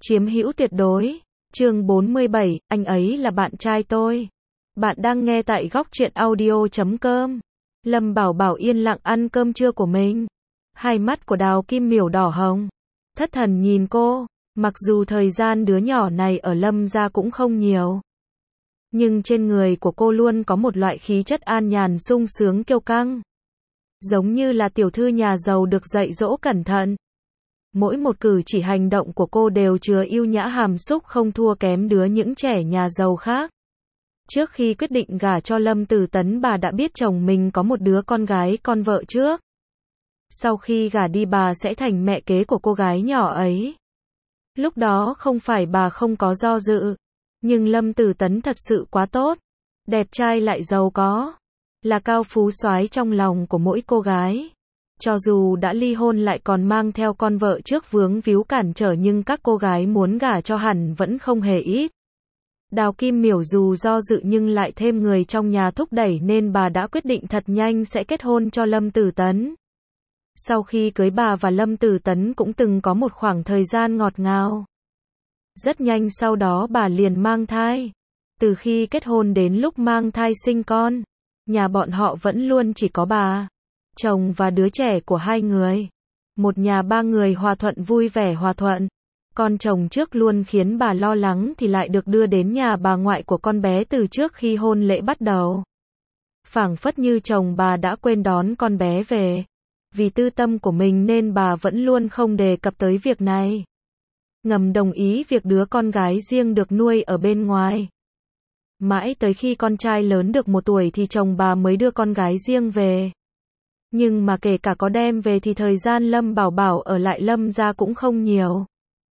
Chiếm hữu tuyệt đối. Chương 47, anh ấy là bạn trai tôi. Bạn đang nghe tại góc truyện audio.com. Lâm Bảo Bảo yên lặng ăn cơm trưa của mình. Hai mắt của Đào Kim Miểu đỏ hồng. Thất thần nhìn cô. Mặc dù thời gian đứa nhỏ này ở Lâm gia cũng không nhiều, nhưng trên người của cô luôn có một loại khí chất an nhàn sung sướng kiêu căng. Giống như là tiểu thư nhà giàu được dạy dỗ cẩn thận. Mỗi một cử chỉ hành động của cô đều chứa yêu nhã hàm xúc không thua kém những trẻ nhà giàu khác. Trước khi quyết định gả cho Lâm Tử Tấn, bà đã biết chồng mình có một đứa con gái con vợ trước. Sau khi gả đi bà sẽ thành mẹ kế của cô gái nhỏ ấy. Lúc đó không phải bà không có do dự, nhưng Lâm Tử Tấn thật sự quá tốt, đẹp trai lại giàu có, là cao phú soái trong lòng của mỗi cô gái. Cho dù đã ly hôn lại còn mang theo con vợ trước vướng víu cản trở, nhưng các cô gái muốn gả cho hẳn vẫn không hề ít. Đào Kim Miểu dù do dự nhưng lại thêm người trong nhà thúc đẩy nên bà đã quyết định thật nhanh sẽ kết hôn cho Lâm Tử Tấn. Sau khi cưới, bà và Lâm Tử Tấn cũng từng có một khoảng thời gian ngọt ngào. Rất nhanh sau đó bà liền mang thai. Từ khi kết hôn đến lúc mang thai sinh con, nhà bọn họ vẫn luôn chỉ có bà, chồng và đứa trẻ của hai người. Một nhà ba người hòa thuận, vui vẻ hòa thuận. Con chồng trước luôn khiến bà lo lắng thì lại được đưa đến nhà bà ngoại của con bé từ trước khi hôn lễ bắt đầu. Phảng phất như chồng bà đã quên đón con bé về. Vì tư tâm của mình nên bà vẫn luôn không đề cập tới việc này. Ngầm đồng ý việc đứa con gái riêng được nuôi ở bên ngoài. Mãi tới khi con trai lớn được 1 tuổi thì chồng bà mới đưa con gái riêng về. Nhưng mà kể cả có đem về thì thời gian Lâm Bảo Bảo ở lại Lâm gia cũng không nhiều.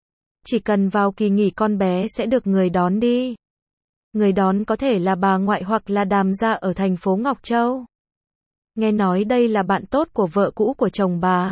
Chỉ cần vào kỳ nghỉ con bé sẽ được người đón đi. Người đón có thể là bà ngoại hoặc là Đàm gia ở thành phố Ngọc Châu. Nghe nói đây là bạn tốt của vợ cũ của chồng bà.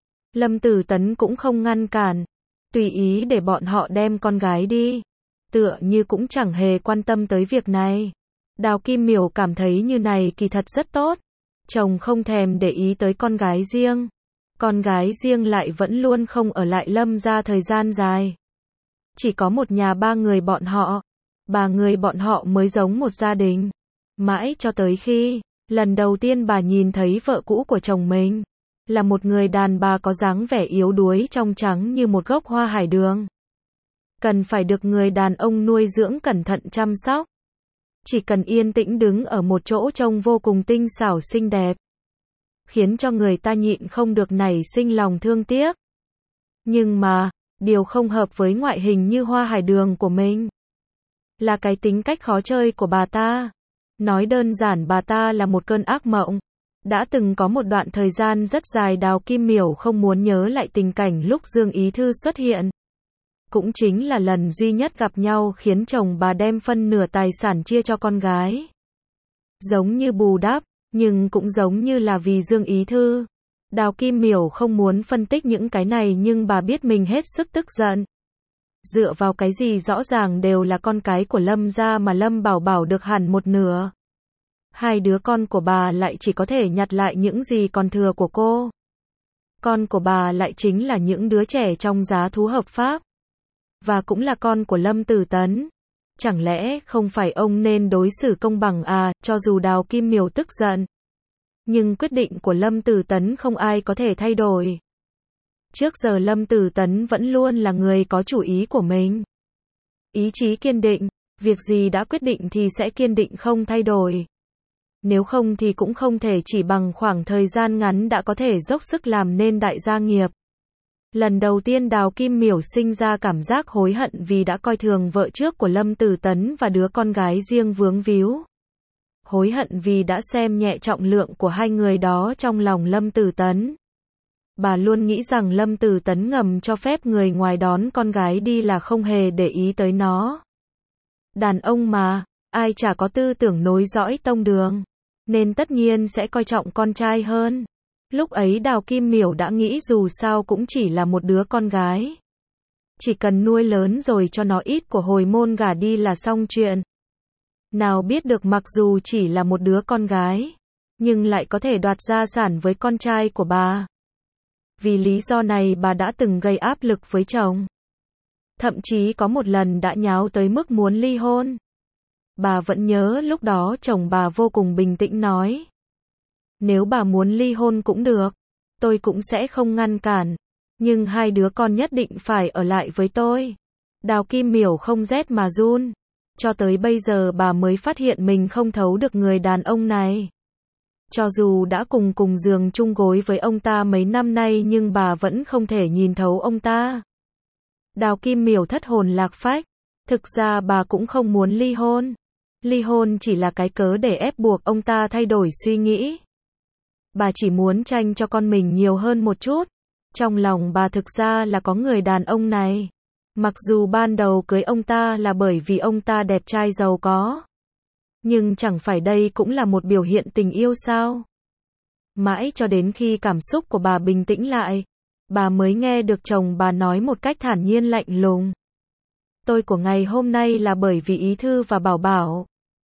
Lâm Tử Tấn cũng không ngăn cản, tùy ý để bọn họ đem con gái đi. Tựa như cũng chẳng hề quan tâm tới việc này. Đào Kim Miểu cảm thấy như này kỳ thật rất tốt. Chồng không thèm để ý tới con gái riêng. Con gái riêng lại vẫn luôn không ở lại Lâm gia thời gian dài. Chỉ có một nhà ba người bọn họ. Ba người bọn họ mới giống một gia đình. Mãi cho tới khi lần đầu tiên bà nhìn thấy vợ cũ của chồng mình, là một người đàn bà có dáng vẻ yếu đuối trong trắng như một gốc hoa hải đường. Cần phải được người đàn ông nuôi dưỡng cẩn thận chăm sóc. Chỉ cần yên tĩnh đứng ở một chỗ trông vô cùng tinh xảo xinh đẹp, khiến cho người ta nhịn không được nảy sinh lòng thương tiếc. Nhưng mà, điều không hợp với ngoại hình như hoa hải đường của mình là cái tính cách khó chơi của bà ta. Nói đơn giản bà ta là một cơn ác mộng. Đã từng có một đoạn thời gian rất dài Đào Kim Miểu không muốn nhớ lại tình cảnh lúc Dương Ý Thư xuất hiện. Cũng chính là lần duy nhất gặp nhau khiến chồng bà đem phân nửa tài sản chia cho con gái. Giống như bù đắp, nhưng cũng giống như là vì Dương Ý Thư. Đào Kim Miểu không muốn phân tích những cái này nhưng bà biết mình hết sức tức giận. Dựa vào cái gì rõ ràng đều là con cái của Lâm gia mà Lâm Bảo Bảo được hẳn 1/2. Hai đứa con của bà lại chỉ có thể nhặt lại những gì còn thừa của cô. Con của bà lại chính là những đứa trẻ trong giá thú hợp pháp. Và cũng là con của Lâm Tử Tấn. Chẳng lẽ không phải ông nên đối xử công bằng à? Cho dù Đào Kim Miểu tức giận, nhưng quyết định của Lâm Tử Tấn không ai có thể thay đổi. Trước giờ Lâm Tử Tấn vẫn luôn là người có chủ ý của mình. Ý chí kiên định, việc gì đã quyết định thì sẽ kiên định không thay đổi. Nếu không thì cũng không thể chỉ bằng khoảng thời gian ngắn đã có thể dốc sức làm nên đại gia nghiệp. Lần đầu tiên Đào Kim Miểu sinh ra cảm giác hối hận vì đã coi thường vợ trước của Lâm Tử Tấn và đứa con gái riêng vướng víu. Hối hận vì đã xem nhẹ trọng lượng của hai người đó trong lòng Lâm Tử Tấn. Bà luôn nghĩ rằng Lâm Tử Tấn ngầm cho phép người ngoài đón con gái đi là không hề để ý tới nó. Đàn ông mà, ai chả có tư tưởng nối dõi tông đường, nên tất nhiên sẽ coi trọng con trai hơn. Lúc ấy Đào Kim Miểu đã nghĩ dù sao cũng chỉ là một đứa con gái. Chỉ cần nuôi lớn rồi cho nó ít của hồi môn gả đi là xong chuyện. Nào biết được mặc dù chỉ là một đứa con gái, nhưng lại có thể đoạt gia sản với con trai của bà. Vì lý do này bà đã từng gây áp lực với chồng. thậm chí có một lần đã nháo tới mức muốn ly hôn. Bà vẫn nhớ lúc đó chồng bà vô cùng bình tĩnh nói. Nếu bà muốn ly hôn cũng được, tôi cũng sẽ không ngăn cản, nhưng hai đứa con nhất định phải ở lại với tôi. Đào Kim Miểu không rét mà run. Cho tới bây giờ bà mới phát hiện mình không thấu được người đàn ông này. Cho dù đã cùng giường chung gối với ông ta mấy năm nay nhưng bà vẫn không thể nhìn thấu ông ta. Đào Kim Miểu thất hồn lạc phách. Thực ra bà cũng không muốn ly hôn. Ly hôn chỉ là cái cớ để ép buộc ông ta thay đổi suy nghĩ. Bà chỉ muốn tranh cho con mình nhiều hơn một chút. Trong lòng bà thực ra là có người đàn ông này. Mặc dù ban đầu cưới ông ta là bởi vì ông ta đẹp trai giàu có. Nhưng chẳng phải đây cũng là một biểu hiện tình yêu sao? Mãi cho đến khi cảm xúc của bà bình tĩnh lại, bà mới nghe được chồng bà nói một cách thản nhiên lạnh lùng. Tôi của ngày hôm nay là bởi vì Ý Thư và Bảo Bảo.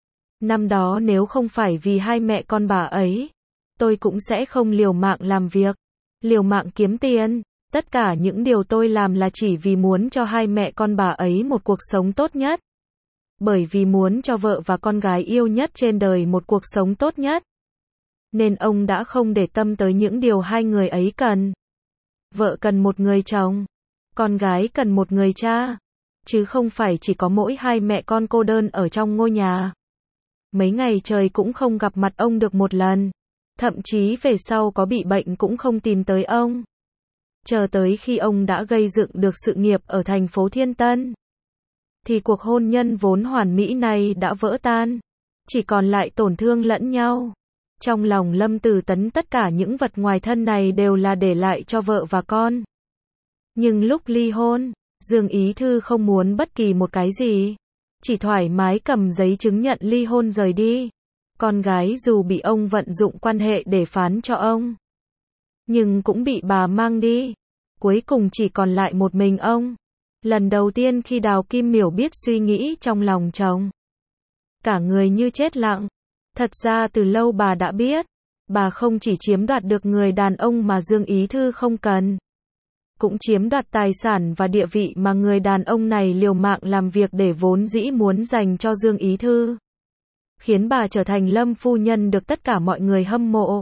Năm đó nếu không phải vì hai mẹ con bà ấy, tôi cũng sẽ không liều mạng làm việc, liều mạng kiếm tiền. Tất cả những điều tôi làm là chỉ vì muốn cho hai mẹ con bà ấy một cuộc sống tốt nhất. Bởi vì muốn cho vợ và con gái yêu nhất trên đời một cuộc sống tốt nhất. Nên ông đã không để tâm tới những điều hai người ấy cần. Vợ cần một người chồng, con gái cần một người cha, chứ không phải chỉ có mỗi hai mẹ con cô đơn ở trong ngôi nhà. Mấy ngày trời cũng không gặp mặt ông được một lần. Thậm chí về sau có bị bệnh cũng không tìm tới ông. Chờ tới khi ông đã gây dựng được sự nghiệp ở thành phố Thiên Tân, thì cuộc hôn nhân vốn hoàn mỹ này đã vỡ tan. Chỉ còn lại tổn thương lẫn nhau. Trong lòng Lâm Tử Tấn tất cả những vật ngoài thân này đều là để lại cho vợ và con. Nhưng lúc ly hôn, Dương Ý Thư không muốn bất kỳ một cái gì. Chỉ thoải mái cầm giấy chứng nhận ly hôn rời đi. Con gái dù bị ông vận dụng quan hệ để phán cho ông, nhưng cũng bị bà mang đi. Cuối cùng chỉ còn lại một mình ông. Lần đầu tiên khi Đào Kim Miểu biết suy nghĩ trong lòng chồng, cả người như chết lặng. Thật ra từ lâu bà đã biết, bà không chỉ chiếm đoạt được người đàn ông mà Dương Ý Thư không cần, cũng chiếm đoạt tài sản và địa vị mà người đàn ông này liều mạng làm việc để vốn dĩ muốn dành cho Dương Ý Thư. Khiến bà trở thành Lâm phu nhân được tất cả mọi người hâm mộ.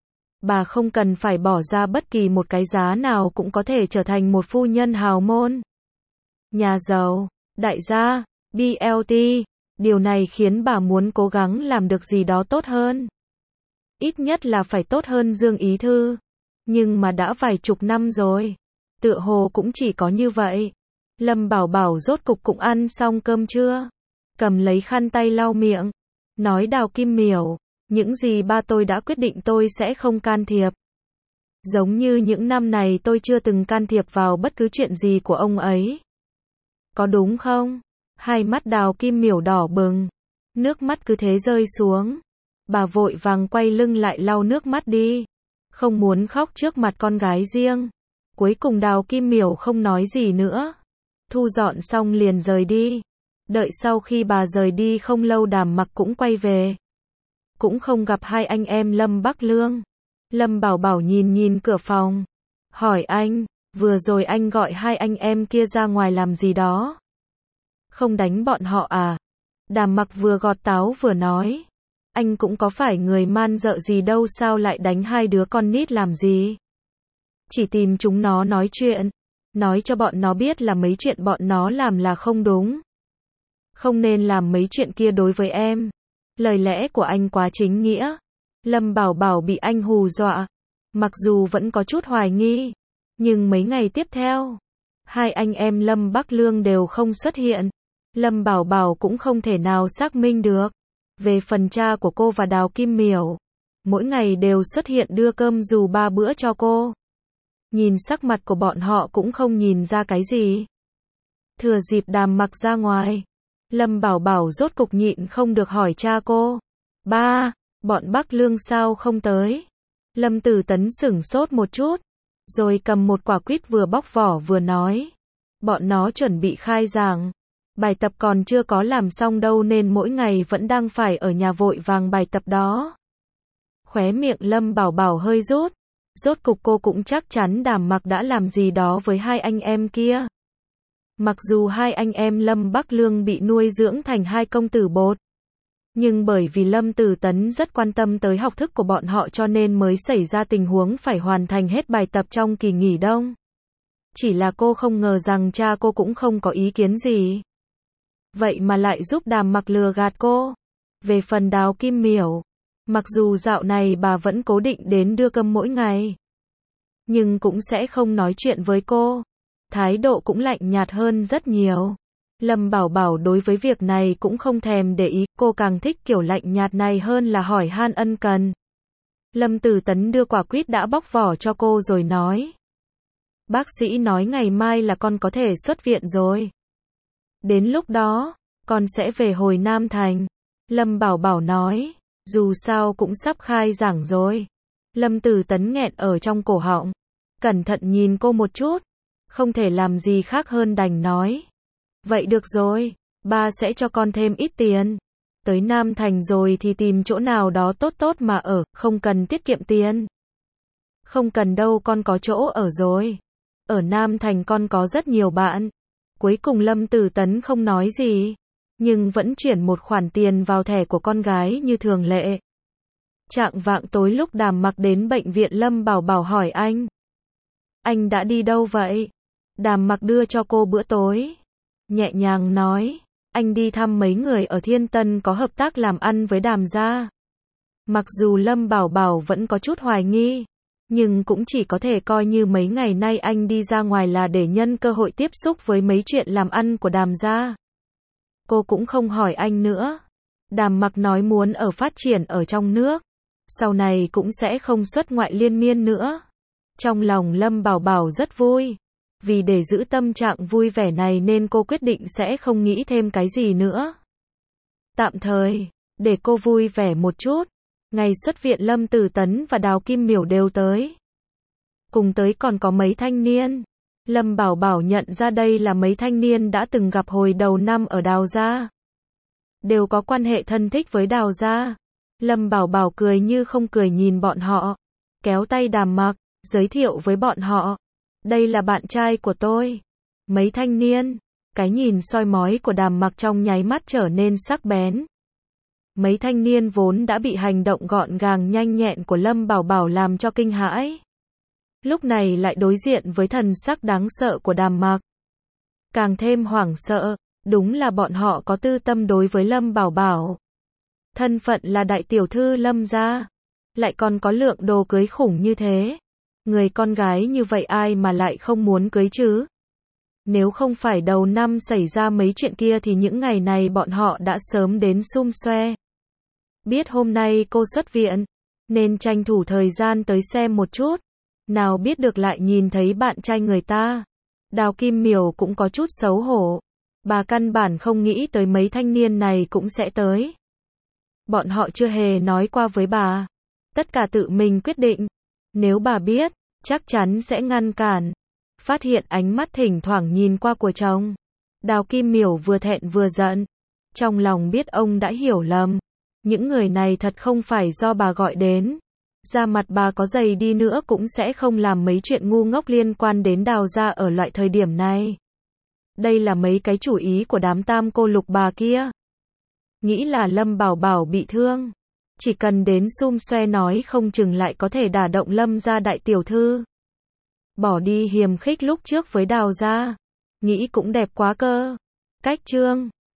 Bà không cần phải bỏ ra bất kỳ một cái giá nào cũng có thể trở thành một phu nhân hào môn, nhà giàu, đại gia, BLT. Điều này khiến bà muốn cố gắng làm được gì đó tốt hơn. Ít nhất là phải tốt hơn Dương Ý Thư. Nhưng mà đã vài chục năm rồi, tựa hồ cũng chỉ có như vậy. Lâm Bảo Bảo rốt cục cũng ăn xong cơm trưa, cầm lấy khăn tay lau miệng, nói Đào Kim Miểu, những gì ba tôi đã quyết định tôi sẽ không can thiệp. Giống như những năm này tôi chưa từng can thiệp vào bất cứ chuyện gì của ông ấy. Có đúng không? Hai mắt Đào Kim Miểu đỏ bừng, nước mắt cứ thế rơi xuống. Bà vội vàng quay lưng lại lau nước mắt đi, không muốn khóc trước mặt con gái riêng. Cuối cùng Đào Kim Miểu không nói gì nữa, thu dọn xong liền rời đi. Đợi sau khi bà rời đi không lâu Đàm Mặc cũng quay về. Cũng không gặp hai anh em Lâm Bắc Lương. Lâm Bảo Bảo nhìn cửa phòng, hỏi anh, vừa rồi anh gọi hai anh em kia ra ngoài làm gì đó? Không đánh bọn họ à? Đàm Mặc vừa gọt táo vừa nói, anh cũng có phải người man dợ gì đâu, sao lại đánh hai đứa con nít làm gì? Chỉ tìm chúng nó nói chuyện, nói cho bọn nó biết là mấy chuyện bọn nó làm là không đúng. Không nên làm mấy chuyện kia đối với em. Lời lẽ của anh quá chính nghĩa. Lâm Bảo Bảo bị anh hù dọa. Mặc dù vẫn có chút hoài nghi, nhưng mấy ngày tiếp theo, hai anh em Lâm Bắc Lương đều không xuất hiện. Lâm Bảo Bảo cũng không thể nào xác minh được. Về phần cha của cô và Đào Kim Miểu, mỗi ngày đều xuất hiện đưa cơm dù 3 bữa cho cô. Nhìn sắc mặt của bọn họ cũng không nhìn ra cái gì. Thừa dịp Đàm Mặc ra ngoài, Lâm Bảo Bảo rốt cục nhịn không được hỏi cha cô. Ba, bọn Bắc Lương sao không tới? Lâm Tử Tấn sửng sốt một chút, rồi cầm một quả quýt vừa bóc vỏ vừa nói. Bọn nó chuẩn bị khai giảng. Bài tập còn chưa có làm xong đâu nên mỗi ngày vẫn đang phải ở nhà vội vàng bài tập đó. Khóe miệng Lâm Bảo Bảo hơi rút. Rốt cục cô cũng chắc chắn Đàm Mặc đã làm gì đó với hai anh em kia. Mặc dù hai anh em Lâm Bắc Lương bị nuôi dưỡng thành hai công tử bột, nhưng bởi vì Lâm Tử Tấn rất quan tâm tới học thức của bọn họ cho nên mới xảy ra tình huống phải hoàn thành hết bài tập trong kỳ nghỉ đông. Chỉ là cô không ngờ rằng cha cô cũng không có ý kiến gì. Vậy mà lại giúp Đàm Mặc lừa gạt cô. Về phần Đào Kim Miểu, mặc dù dạo này bà vẫn cố định đến đưa cơm mỗi ngày, nhưng cũng sẽ không nói chuyện với cô. Thái độ cũng lạnh nhạt hơn rất nhiều. Lâm Bảo Bảo đối với việc này cũng không thèm để ý, cô càng thích kiểu lạnh nhạt này hơn là hỏi han ân cần. Lâm Tử Tấn đưa quả quýt đã bóc vỏ cho cô rồi nói. Bác sĩ nói ngày mai là con có thể xuất viện rồi. Đến lúc đó, con sẽ về hồi Nam Thành. Lâm Bảo Bảo nói, dù sao cũng sắp khai giảng rồi. Lâm Tử Tấn nghẹn ở trong cổ họng. Cẩn thận nhìn cô một chút. Không thể làm gì khác hơn đành nói. Vậy được rồi, ba sẽ cho con thêm ít tiền. Tới Nam Thành rồi thì tìm chỗ nào đó tốt tốt mà ở, không cần tiết kiệm tiền. Không cần đâu, con có chỗ ở rồi. Ở Nam Thành con có rất nhiều bạn. Cuối cùng Lâm Tử Tấn không nói gì, nhưng vẫn chuyển một khoản tiền vào thẻ của con gái như thường lệ. Chạng vạng tối lúc Đàm Mặc đến bệnh viện, Lâm Bảo Bảo hỏi anh đã đi đâu vậy? Đàm Mặc đưa cho cô bữa tối, nhẹ nhàng nói, anh đi thăm mấy người ở Thiên Tân có hợp tác làm ăn với Đàm gia. Mặc dù Lâm Bảo Bảo vẫn có chút hoài nghi, nhưng cũng chỉ có thể coi như mấy ngày nay anh đi ra ngoài là để nhân cơ hội tiếp xúc với mấy chuyện làm ăn của Đàm gia. Cô cũng không hỏi anh nữa. Đàm Mặc nói muốn phát triển ở trong nước, sau này cũng sẽ không xuất ngoại liên miên nữa. Trong lòng Lâm Bảo Bảo rất vui. Vì để giữ tâm trạng vui vẻ này nên cô quyết định sẽ không nghĩ thêm cái gì nữa. Tạm thời, để cô vui vẻ một chút. Ngày xuất viện Lâm Tử Tấn và Đào Kim Miểu đều tới. Cùng tới còn có mấy thanh niên. Lâm Bảo Bảo nhận ra đây là mấy thanh niên đã từng gặp hồi đầu năm ở Đào gia. Đều có quan hệ thân thích với Đào gia. Lâm Bảo Bảo cười như không cười nhìn bọn họ. Kéo tay Đàm Mặc, giới thiệu với bọn họ. Đây là bạn trai của tôi. Mấy thanh niên. Cái nhìn soi mói của Đàm Mặc trong nháy mắt trở nên sắc bén. Mấy thanh niên vốn đã bị hành động gọn gàng nhanh nhẹn của Lâm Bảo Bảo làm cho kinh hãi. Lúc này lại đối diện với thần sắc đáng sợ của Đàm Mặc. Càng thêm hoảng sợ, đúng là bọn họ có tư tâm đối với Lâm Bảo Bảo. Thân phận là đại tiểu thư Lâm gia, lại còn có lượng đồ cưới khủng như thế. Người con gái như vậy ai mà lại không muốn cưới chứ? Nếu không phải đầu năm xảy ra mấy chuyện kia thì những ngày này bọn họ đã sớm đến sum xoe. Biết hôm nay cô xuất viện, nên tranh thủ thời gian tới xem một chút. Nào biết được lại nhìn thấy bạn trai người ta. Đào Kim Miểu cũng có chút xấu hổ. Bà căn bản không nghĩ tới mấy thanh niên này cũng sẽ tới. Bọn họ chưa hề nói qua với bà. Tất cả tự mình quyết định. Nếu bà biết, chắc chắn sẽ ngăn cản. Phát hiện ánh mắt thỉnh thoảng nhìn qua của chồng. Đào Kim Miểu vừa thẹn vừa giận. Trong lòng biết ông đã hiểu lầm. Những người này thật không phải do bà gọi đến. Da mặt bà có dày đi nữa cũng sẽ không làm mấy chuyện ngu ngốc liên quan đến Đào gia ở loại thời điểm này. Đây là mấy cái chủ ý của đám tam cô lục bà kia. Nghĩ là Lâm Bảo Bảo bị thương. Chỉ cần đến sum xoe nói không chừng lại có thể đả động Lâm gia đại tiểu thư. Bỏ đi hiềm khích lúc trước với Đào gia. Nghĩ cũng đẹp quá cơ. Cách chương